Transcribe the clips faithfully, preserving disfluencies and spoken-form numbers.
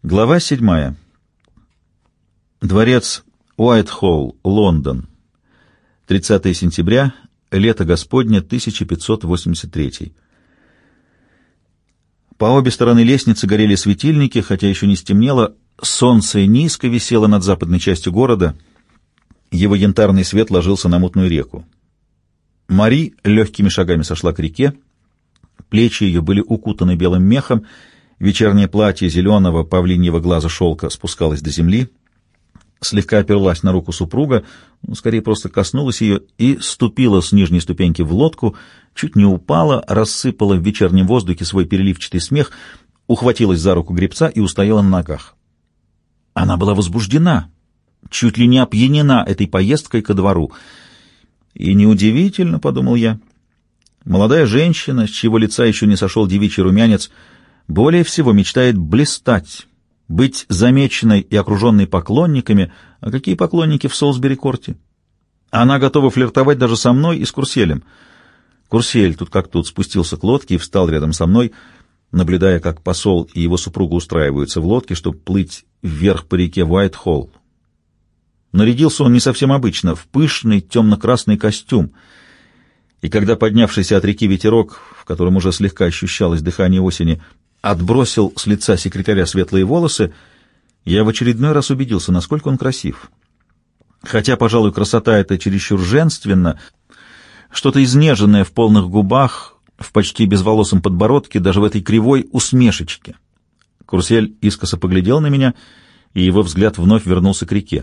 Глава седьмая. Дворец Уайтхолл, Лондон. тридцатое сентября, лето Господне, тысяча пятьсот восемьдесят третий. По обе стороны лестницы горели светильники, хотя еще не стемнело. Солнце низко висело над западной частью города. Его янтарный свет ложился на мутную реку. Мари легкими шагами сошла к реке. Плечи ее были укутаны белым мехом. Вечернее платье зеленого павлиньего глаза шелка спускалось до земли. Слегка оперлась на руку супруга, ну, скорее просто коснулась ее, и ступила с нижней ступеньки в лодку, чуть не упала, рассыпала в вечернем воздухе свой переливчатый смех, ухватилась за руку гребца и устояла на ногах. Она была возбуждена, чуть ли не опьянена этой поездкой ко двору. И неудивительно, — подумал я, — молодая женщина, с чьего лица еще не сошел девичий румянец, более всего мечтает блистать, быть замеченной и окруженной поклонниками. А какие поклонники в Солсбери-корте? Она готова флиртовать даже со мной и с Курселем. Курсель тут как тут спустился к лодке и встал рядом со мной, наблюдая, как посол и его супруга устраиваются в лодке, чтобы плыть вверх по реке Уайтхолл. Нарядился он не совсем обычно, в пышный темно-красный костюм, и когда поднявшийся от реки ветерок, в котором уже слегка ощущалось дыхание осени, отбросил с лица секретаря светлые волосы, я в очередной раз убедился, насколько он красив. Хотя, пожалуй, красота эта чересчур женственна, что-то изнеженное в полных губах, в почти безволосом подбородке, даже в этой кривой усмешечке. Курсель искоса поглядел на меня, и его взгляд вновь вернулся к реке.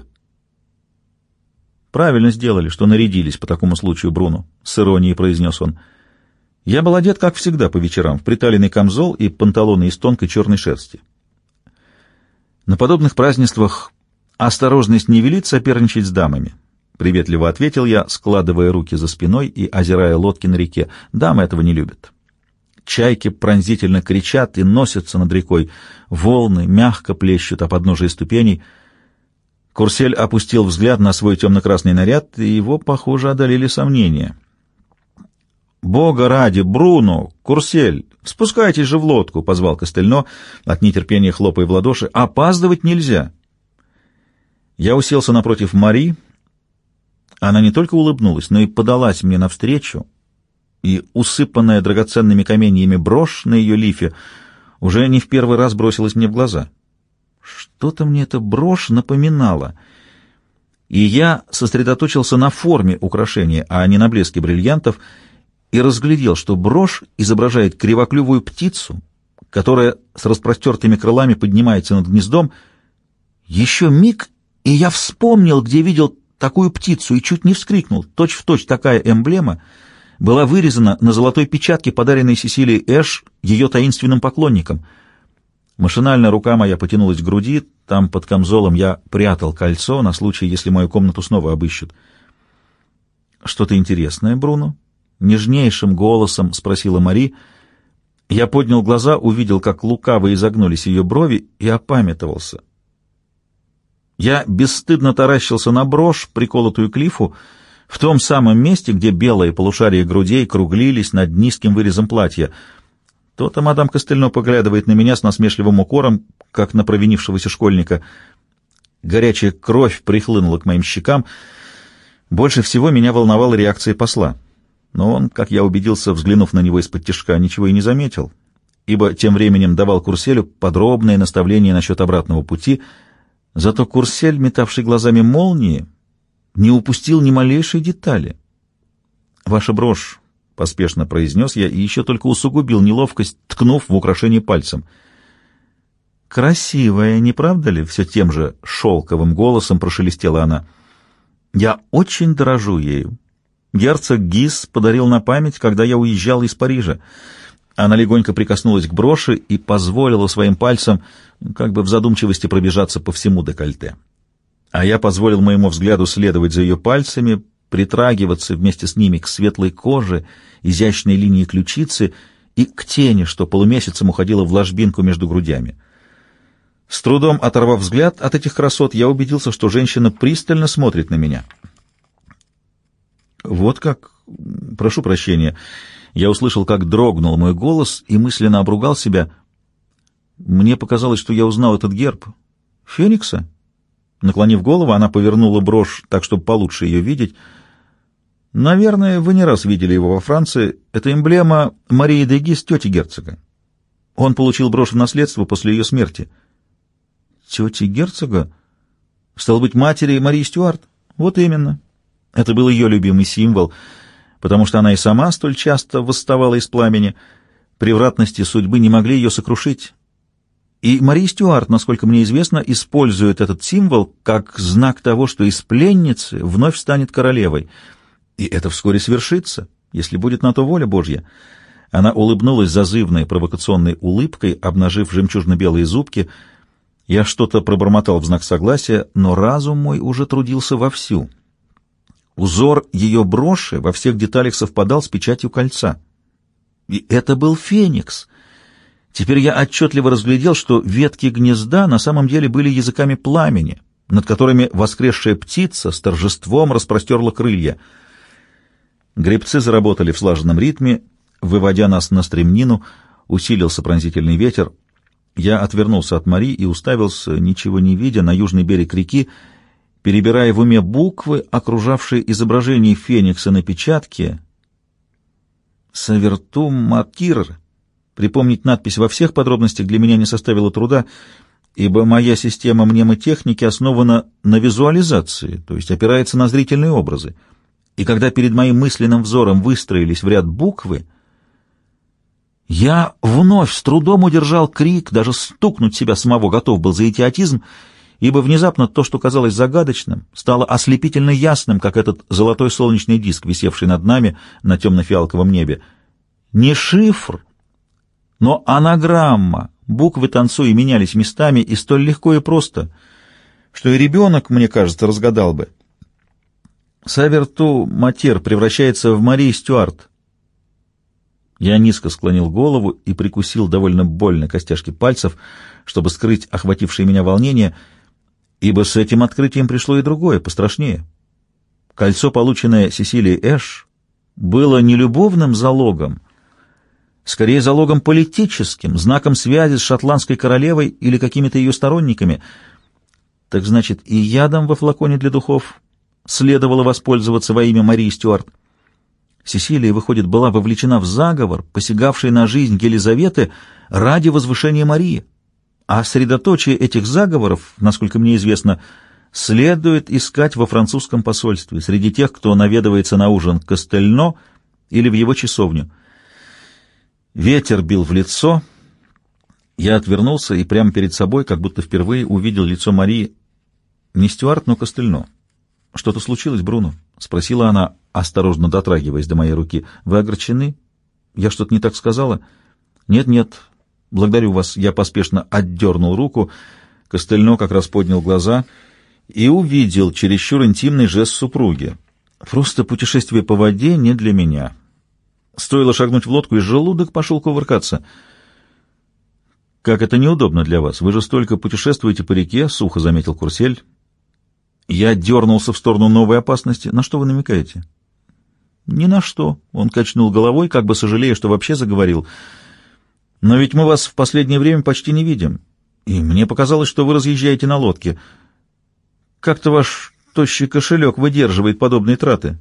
«Правильно сделали, что нарядились по такому случаю, Бруно», — с иронией произнес он. «Я был одет, как всегда, по вечерам, в приталенный камзол и панталоны из тонкой черной шерсти. На подобных празднествах осторожность не велит соперничать с дамами», — приветливо ответил я, складывая руки за спиной и озирая лодки на реке. «Дамы этого не любят. Чайки пронзительно кричат и носятся над рекой, волны мягко плещут о подножии ступеней». Курсель опустил взгляд на свой темно-красный наряд, и его, похоже, одолели сомнения. «Бога ради, Бруно! Курсель! Спускайтесь же в лодку!» — позвал Костельно, от нетерпения хлопая в ладоши. «Опаздывать нельзя!» Я уселся напротив Мари. Она не только улыбнулась, но и подалась мне навстречу, и усыпанная драгоценными каменьями брошь на ее лифе уже не в первый раз бросилась мне в глаза. Что-то мне эта брошь напоминала, и я сосредоточился на форме украшения, а не на блеске бриллиантов, и разглядел, что брошь изображает кривоклювую птицу, которая с распростертыми крылами поднимается над гнездом. Еще миг, и я вспомнил, где видел такую птицу, и чуть не вскрикнул. Точь-в-точь такая эмблема была вырезана на золотой печатке, подаренной Сесилии Эш ее таинственным поклонникам. Машинально рука моя потянулась к груди, там под камзолом я прятал кольцо на случай, если мою комнату снова обыщут. «Что-то интересное, Бруно?» — нежнейшим голосом спросила Мари. Я поднял глаза, увидел, как лукаво изогнулись ее брови, и опамятовался. Я бесстыдно таращился на брошь, приколотую к лифу, в том самом месте, где белые полушария грудей круглились над низким вырезом платья. То-то мадам Костельно поглядывает на меня с насмешливым укором, как на провинившегося школьника. Горячая кровь прихлынула к моим щекам. Больше всего меня волновала реакция посла. Но он, как я убедился, взглянув на него из-под тишка, ничего и не заметил, ибо тем временем давал Курселю подробные наставления насчет обратного пути. Зато Курсель, метавший глазами молнии, не упустил ни малейшей детали. «Ваша брошь», — поспешно произнес я, и еще только усугубил неловкость, ткнув в украшение пальцем. «Красивая, не правда ли?» — все тем же шелковым голосом прошелестела она. «Я очень дорожу ею. Герцог Гис подарил на память, когда я уезжал из Парижа». Она легонько прикоснулась к броши и позволила своим пальцам как бы в задумчивости пробежаться по всему декольте. А я позволил моему взгляду следовать за ее пальцами, притрагиваться вместе с ними к светлой коже, изящной линии ключицы и к тени, что полумесяцем уходила в ложбинку между грудями. С трудом оторвав взгляд от этих красот, я убедился, что женщина пристально смотрит на меня. «Вот как? Прошу прощения». Я услышал, как дрогнул мой голос, и мысленно обругал себя. Мне показалось, что я узнал этот герб. Феникса? Наклонив голову, она повернула брошь так, чтобы получше ее видеть. Наверное, вы не раз видели его во Франции. Это эмблема Марии де Гис, тети герцога. Он получил брошь в наследство после ее смерти. Тети герцога? Стало быть, матери Марии Стюарт? Вот именно. Это был ее любимый символ, потому что она и сама столь часто восставала из пламени. Превратности судьбы не могли ее сокрушить. И Мария Стюарт, насколько мне известно, использует этот символ как знак того, что из пленницы вновь станет королевой. И это вскоре свершится, если будет на то воля Божья. Она улыбнулась зазывной провокационной улыбкой, обнажив жемчужно-белые зубки. Я что-то пробормотал в знак согласия, но разум мой уже трудился вовсю. Узор ее броши во всех деталях совпадал с печатью кольца. И это был феникс. Теперь я отчетливо разглядел, что ветки гнезда на самом деле были языками пламени, над которыми воскресшая птица с торжеством распростерла крылья. Гребцы заработали в слаженном ритме, выводя нас на стремнину, усилился пронзительный ветер. Я отвернулся от Мари и уставился, ничего не видя, на южный берег реки, перебирая в уме буквы, окружавшие изображение феникса на печатке. «Савертум Матир». Припомнить надпись во всех подробностях для меня не составило труда, ибо моя система мнемотехники основана на визуализации, то есть опирается на зрительные образы. И когда перед моим мысленным взором выстроились в ряд буквы, я вновь с трудом удержал крик, даже стукнуть себя самого готов был за идиотизм, ибо внезапно то, что казалось загадочным, стало ослепительно ясным, как этот золотой солнечный диск, висевший над нами на темно-фиалковом небе. Не шифр, но анаграмма. Буквы, танцуя, менялись местами, и столь легко и просто, что и ребенок, мне кажется, разгадал бы. Саверту Матер превращается в Марии Стюарт. Я низко склонил голову и прикусил довольно больно костяшки пальцев, чтобы скрыть охватившее меня волнение, ибо с этим открытием пришло и другое, пострашнее. Кольцо, полученное Сесилией Эш, было не любовным залогом, скорее залогом политическим, знаком связи с шотландской королевой или какими-то ее сторонниками. Так значит, и ядом во флаконе для духов следовало воспользоваться во имя Марии Стюарт. Сесилия, выходит, была вовлечена в заговор, посягавший на жизнь Елизаветы ради возвышения Марии. А средоточие этих заговоров, насколько мне известно, следует искать во французском посольстве, среди тех, кто наведывается на ужин к Кастельно или в его часовню. Ветер бил в лицо. Я отвернулся и прямо перед собой, как будто впервые увидел лицо Марии. Не Стюарт, но Кастельно. «Что-то случилось, Бруно?» — спросила она, осторожно дотрагиваясь до моей руки. «Вы огорчены? Я что-то не так сказала?» «Нет-нет, благодарю вас». Я поспешно отдернул руку. Кастельно как раз поднял глаза и увидел чересчур интимный жест супруги. «Просто путешествие по воде не для меня». Стоило шагнуть в лодку, и желудок пошел кувыркаться. «Как это неудобно для вас. Вы же столько путешествуете по реке», — сухо заметил Курсель. Я дернулся в сторону новой опасности. «На что вы намекаете?» «Ни на что», — он качнул головой, как бы сожалея, что вообще заговорил. «Но ведь мы вас в последнее время почти не видим, и мне показалось, что вы разъезжаете на лодке. Как-то ваш тощий кошелек выдерживает подобные траты».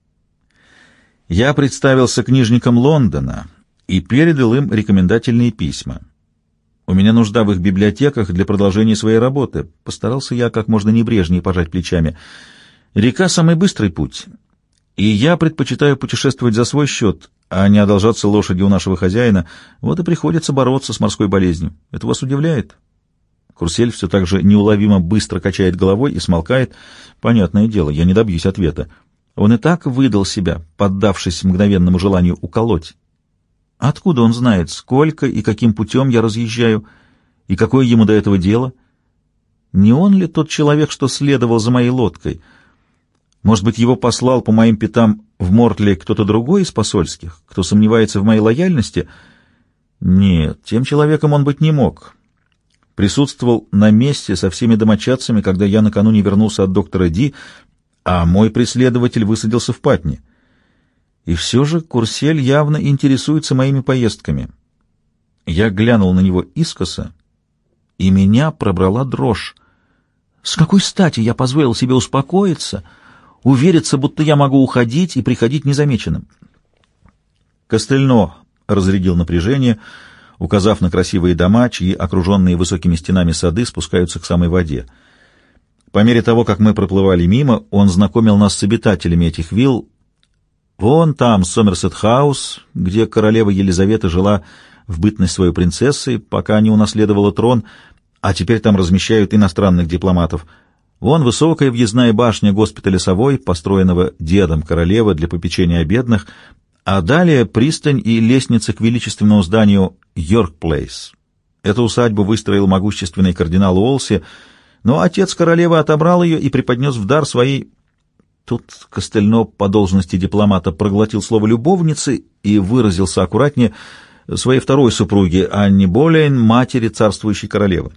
Я представился книжникам Лондона и передал им рекомендательные письма. У меня нужда в их библиотеках для продолжения своей работы. Постарался я как можно небрежнее пожать плечами. Река — самый быстрый путь, и я предпочитаю путешествовать за свой счет, а не одолжаться лошади у нашего хозяина. Вот и приходится бороться с морской болезнью. Это вас удивляет?» Курсель все так же неуловимо быстро качает головой и смолкает. Понятное дело, я не добьюсь ответа. Он и так выдал себя, поддавшись мгновенному желанию уколоть. Откуда он знает, сколько и каким путем я разъезжаю, и какое ему до этого дело? Не он ли тот человек, что следовал за моей лодкой? Может быть, его послал по моим пятам в Мортлей кто-то другой из посольских, кто сомневается в моей лояльности? Нет, тем человеком он быть не мог. Присутствовал на месте со всеми домочадцами, когда я накануне вернулся от доктора Ди, а мой преследователь высадился в Патне. И все же Курсель явно интересуется моими поездками. Я глянул на него искоса и меня пробрала дрожь. С какой стати я позволил себе успокоиться, увериться, будто я могу уходить и приходить незамеченным? Костельно разрядил напряжение, указав на красивые дома, чьи окруженные высокими стенами сады спускаются к самой воде. По мере того, как мы проплывали мимо, он знакомил нас с обитателями этих вилл. Вон там Сомерсет-хаус, где королева Елизавета жила в бытность свою принцессой, пока не унаследовала трон, а теперь там размещают иностранных дипломатов. Вон высокая въездная башня госпиталя Совой, построенного дедом королевы для попечения о бедных, а далее пристань и лестница к величественному зданию Йорк-Плейс. Эту усадьбу выстроил могущественный кардинал Уолси, но отец королевы отобрал ее и преподнес в дар своей... Тут Костельно по должности дипломата проглотил слово «любовницы» и выразился аккуратнее, своей второй супруге, Анне Болейн, матери царствующей королевы.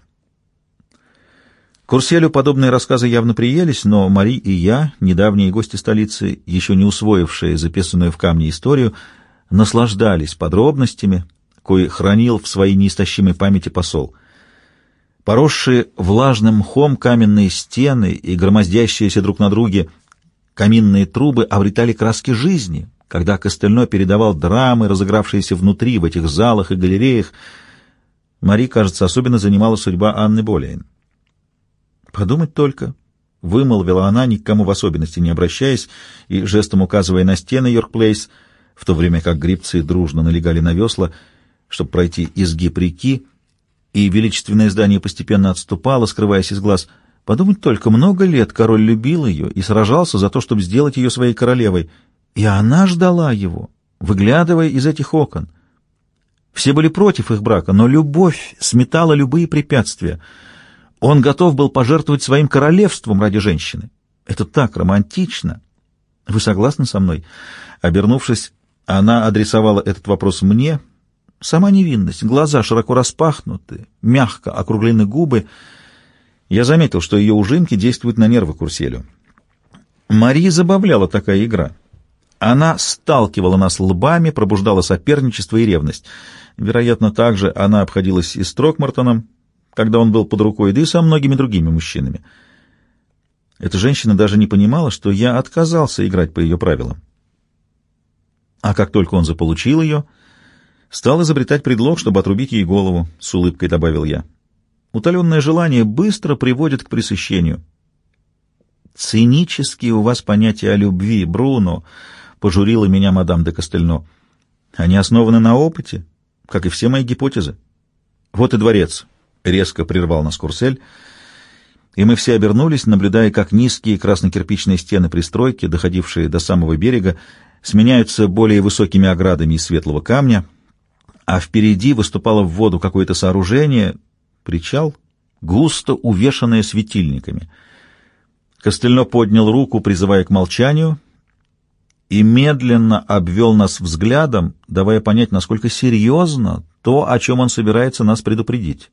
Курселю подобные рассказы явно приелись, но Мари и я, недавние гости столицы, еще не усвоившие записанную в камне историю, наслаждались подробностями, кои хранил в своей неистощимой памяти посол. Поросшие влажным мхом каменные стены и громоздящиеся друг на друге каминные трубы обретали краски жизни, когда Костельно передавал драмы, разыгравшиеся внутри, в этих залах и галереях. Мари, кажется, особенно занимала судьба Анны Болейн. «Подумать только», — вымолвила она, ни к кому в особенности не обращаясь и жестом указывая на стены Йорк-Плейс, в то время как гребцы дружно налегали на весла, чтобы пройти изгиб реки, и величественное здание постепенно отступало, скрываясь из глаз. «Подумать только, много лет король любил ее и сражался за то, чтобы сделать ее своей королевой, и она ждала его, выглядывая из этих окон. Все были против их брака, но любовь сметала любые препятствия. Он готов был пожертвовать своим королевством ради женщины. Это так романтично. Вы согласны со мной?» Обернувшись, она адресовала этот вопрос мне. Сама невинность, глаза широко распахнуты, мягко округлены губы. Я заметил, что ее ужимки действуют на нервы Курселю. Марии забавляла такая игра. Она сталкивала нас лбами, пробуждала соперничество и ревность. Вероятно, также она обходилась и с Трокмартоном, когда он был под рукой, да и со многими другими мужчинами. Эта женщина даже не понимала, что я отказался играть по ее правилам. А как только он заполучил ее, стал изобретать предлог, чтобы отрубить ей голову, — с улыбкой добавил я. Утоленное желание быстро приводит к пресыщению. «Цинические у вас понятия о любви, Бруно», — пожурила меня мадам де Костельно. «Они основаны на опыте, как и все мои гипотезы». «Вот и дворец», — резко прервал нас Курсель, и мы все обернулись, наблюдая, как низкие красно-кирпичные стены пристройки, доходившие до самого берега, сменяются более высокими оградами из светлого камня, а впереди выступало в воду какое-то сооружение, причал, густо увешанное светильниками. Костельно поднял руку, призывая к молчанию, и медленно обвел нас взглядом, давая понять, насколько серьезно то, о чем он собирается нас предупредить.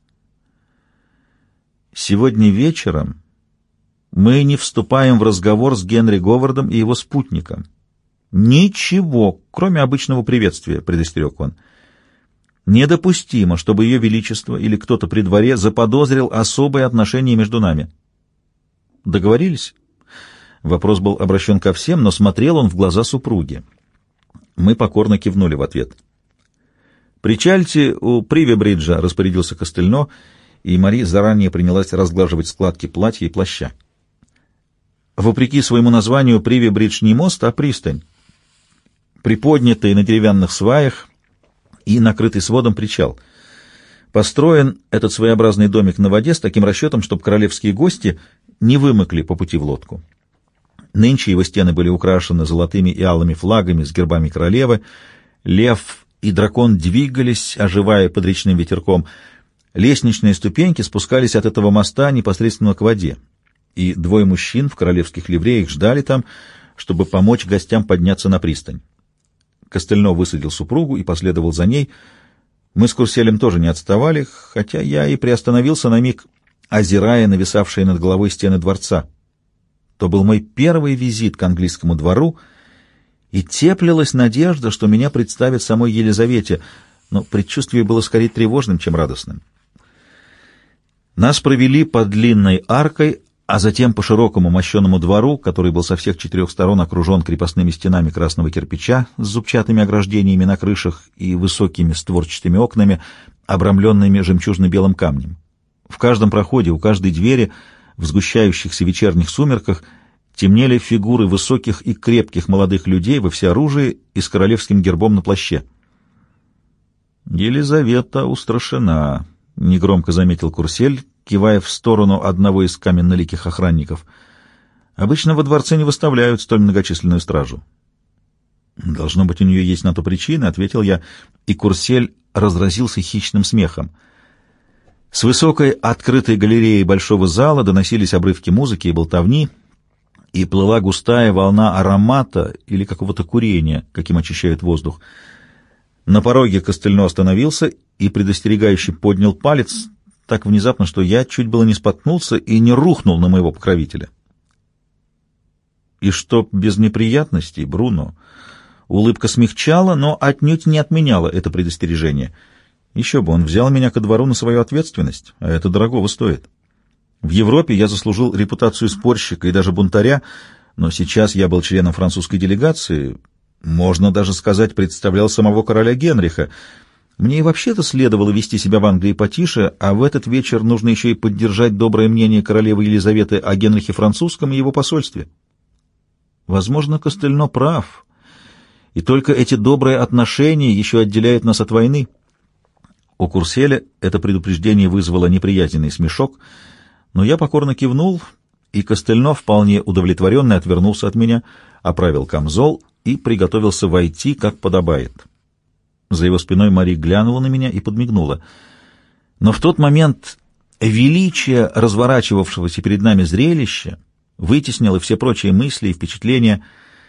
Сегодня вечером мы не вступаем в разговор с Генри Говардом и его спутником. Ничего, кроме обычного приветствия, предостерег он. Недопустимо, чтобы Ее Величество или кто-то при дворе заподозрил особые отношения между нами. Договорились? Вопрос был обращен ко всем, но смотрел он в глаза супруги. Мы покорно кивнули в ответ. «Причальте у Приве-бриджа», — распорядился Костельно, и Мари заранее принялась разглаживать складки платья и плаща. Вопреки своему названию, Приве-бридж не мост, а пристань. Приподнятый на деревянных сваях и накрытый сводом причал. Построен этот своеобразный домик на воде с таким расчетом, чтобы королевские гости не вымокли по пути в лодку. Нынче его стены были украшены золотыми и алыми флагами с гербами королевы. Лев и дракон двигались, оживая под речным ветерком. Лестничные ступеньки спускались от этого моста непосредственно к воде, и двое мужчин в королевских ливреях ждали там, чтобы помочь гостям подняться на пристань. Костельно высадил супругу и последовал за ней. Мы с Курселем тоже не отставали, хотя я и приостановился на миг, озирая нависавшие над головой стены дворца. То был мой первый визит к английскому двору, и теплилась надежда, что меня представят самой Елизавете, но предчувствие было скорее тревожным, чем радостным. Нас провели по длинной аркой, а затем по широкому мощеному двору, который был со всех четырех сторон окружен крепостными стенами красного кирпича с зубчатыми ограждениями на крышах и высокими створчатыми окнами, обрамленными жемчужно-белым камнем. В каждом проходе, у каждой двери, в сгущающихся вечерних сумерках, темнели фигуры высоких и крепких молодых людей во всеоружии и с королевским гербом на плаще. «Елизавета устрашена», — негромко заметил Курсель, кивая в сторону одного из каменноликих охранников. «Обычно во дворце не выставляют столь многочисленную стражу». «Должно быть, у нее есть на то причины», — ответил я, и Курсель разразился хищным смехом. С высокой открытой галереи большого зала доносились обрывки музыки и болтовни, и плыла густая волна аромата или какого-то курения, каким очищают воздух. На пороге Костельно остановился и предостерегающе поднял палец так внезапно, что я чуть было не споткнулся и не рухнул на моего покровителя. И чтоб без неприятностей, Бруно, улыбка смягчала, но отнюдь не отменяла это предостережение. Еще бы, он взял меня ко двору на свою ответственность, а это дорогого стоит. В Европе я заслужил репутацию спорщика и даже бунтаря, но сейчас я был членом французской делегации, можно даже сказать, представлял самого короля Генриха. Мне и вообще-то следовало вести себя в Англии потише, а в этот вечер нужно еще и поддержать доброе мнение королевы Елизаветы о Генрихе Французском и его посольстве. Возможно, Костельно прав, и только эти добрые отношения еще отделяют нас от войны. У Курселя это предупреждение вызвало неприязненный смешок, но я покорно кивнул, и Костельно, вполне удовлетворенный, отвернулся от меня, оправил камзол и приготовился войти, как подобает. За его спиной Мари глянула на меня и подмигнула. Но в тот момент величие разворачивавшегося перед нами зрелища вытеснило все прочие мысли и впечатления.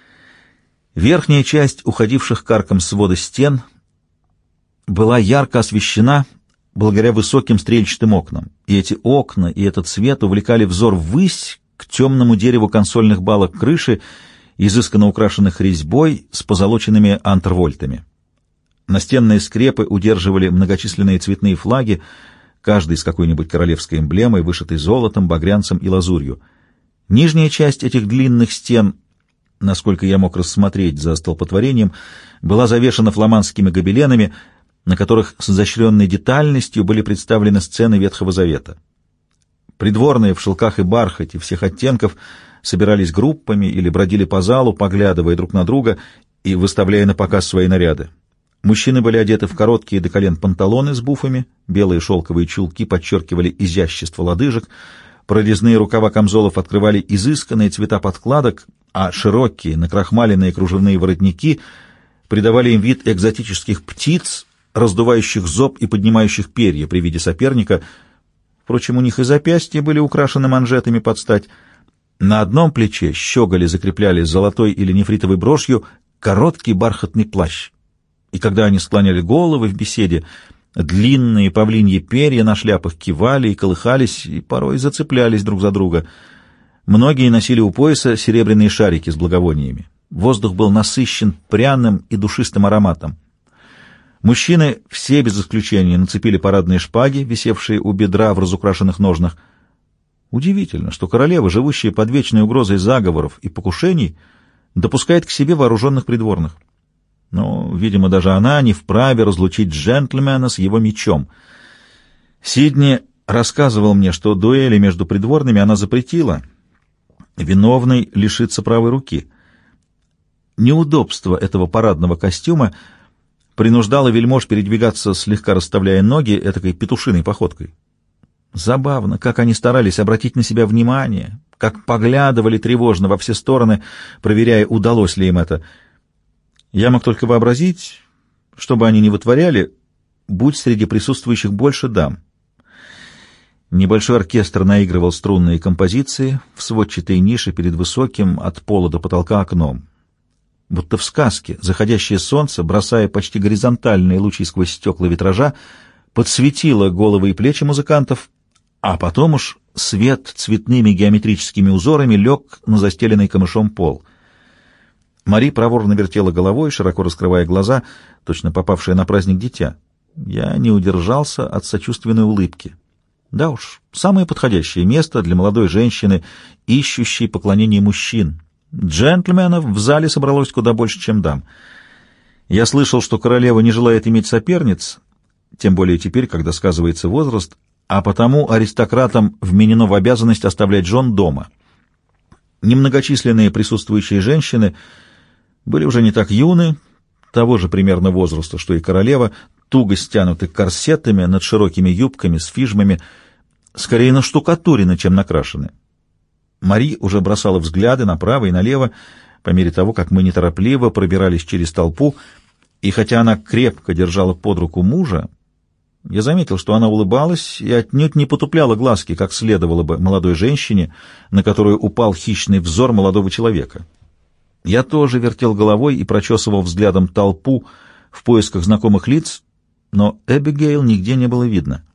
Верхняя часть уходивших к аркам свода стен была ярко освещена благодаря высоким стрельчатым окнам, и эти окна и этот свет увлекали взор ввысь к темному дереву консольных балок крыши, изысканно украшенных резьбой с позолоченными антрвольтами. Настенные скрепы удерживали многочисленные цветные флаги, каждый с какой-нибудь королевской эмблемой, вышитой золотом, багрянцем и лазурью. Нижняя часть этих длинных стен, насколько я мог рассмотреть за столпотворением, была завешена фламандскими гобеленами, на которых с изощренной детальностью были представлены сцены Ветхого Завета. Придворные в шелках и бархате всех оттенков собирались группами или бродили по залу, поглядывая друг на друга и выставляя на показ свои наряды. Мужчины были одеты в короткие до колен панталоны с буфами, белые шелковые чулки подчеркивали изящество лодыжек, прорезные рукава камзолов открывали изысканные цвета подкладок, а широкие накрахмаленные кружевные воротники придавали им вид экзотических птиц, раздувающих зоб и поднимающих перья при виде соперника. Впрочем, у них и запястья были украшены манжетами под стать. На одном плече щеголи закрепляли золотой или нефритовой брошью короткий бархатный плащ. И когда они склоняли головы в беседе, длинные павлиньи перья на шляпах кивали и колыхались, и порой зацеплялись друг за друга. Многие носили у пояса серебряные шарики с благовониями. Воздух был насыщен пряным и душистым ароматом. Мужчины, все без исключения, нацепили парадные шпаги, висевшие у бедра в разукрашенных ножнах. Удивительно, что королева, живущая под вечной угрозой заговоров и покушений, допускает к себе вооруженных придворных. Но, видимо, даже она не вправе разлучить джентльмена с его мечом. Сидни рассказывал мне, что дуэли между придворными она запретила. Виновный лишится правой руки. Неудобство этого парадного костюма принуждало вельмож передвигаться, слегка расставляя ноги, этакой петушиной походкой. Забавно, как они старались обратить на себя внимание, как поглядывали тревожно во все стороны, проверяя, удалось ли им это. Я мог только вообразить, что бы они ни вытворяли, будь среди присутствующих больше дам. Небольшой оркестр наигрывал струнные композиции в сводчатой нише перед высоким от пола до потолка окном. Будто в сказке заходящее солнце, бросая почти горизонтальные лучи сквозь стекла витража, подсветило головы и плечи музыкантов, а потом уж свет цветными геометрическими узорами лег на застеленный камышом пол. Мари проворно вертела головой, широко раскрывая глаза, точно попавшая на праздник дитя. Я не удержался от сочувственной улыбки. Да уж, самое подходящее место для молодой женщины, ищущей поклонение мужчин. Джентльменов в зале собралось куда больше, чем дам. Я слышал, что королева не желает иметь соперниц, тем более теперь, когда сказывается возраст, а потому аристократам вменено в обязанность оставлять жен дома. Немногочисленные присутствующие женщины были уже не так юны, того же примерно возраста, что и королева, туго стянуты корсетами над широкими юбками с фижмами, скорее наштукатурены, чем накрашены. Мари уже бросала взгляды направо и налево, по мере того, как мы неторопливо пробирались через толпу, и хотя она крепко держала под руку мужа, я заметил, что она улыбалась и отнюдь не потупляла глазки, как следовало бы молодой женщине, на которую упал хищный взор молодого человека. Я тоже вертел головой и прочесывал взглядом толпу в поисках знакомых лиц, но Эбигейл нигде не было видно.